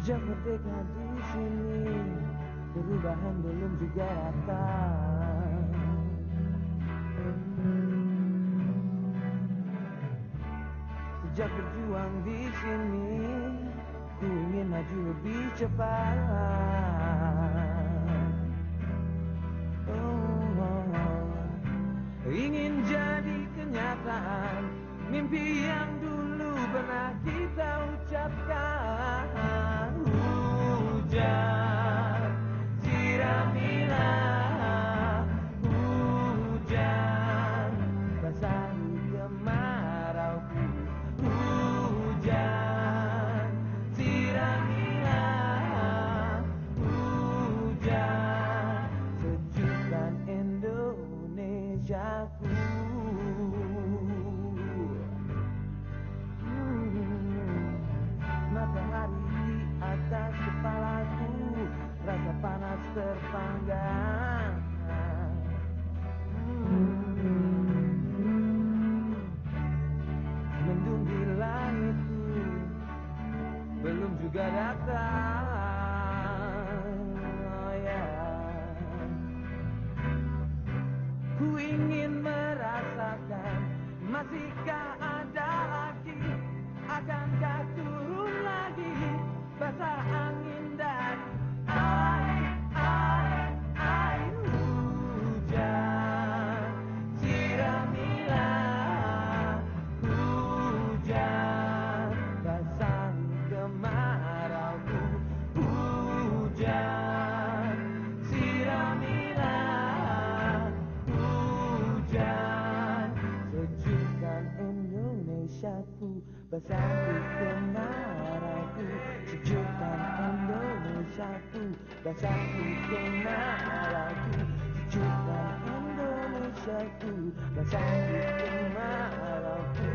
Sejak merdeka di sini, perubahan belum juga datang. Sejak berjuang di sini, ku ingin maju lebih cepat. Ingin jadi kenyataan mimpi yang dulu pernah kita ucapkan. Hujan, siramilah hujan, basahi kemarauku. Hujan, siramilah hujan, sejukkan Indonesiaku. Matahari di atas kepalaku, rasa panas terpanggang. Mendung di langitku belum juga datang. Oh yeah. Ku ingin merasakan, masihkah ada lagi? Akankah turun lagi basah angin dan air hujan, siramilah hujan, basahi kemarauku. Hujan, siramilah hujan, sejukkan Indonesiaku, basahi kemarauku. Sejukkan Indonesiaku, basahi kemarauku. Sejukkan Indonesiaku, basahi kemarauku.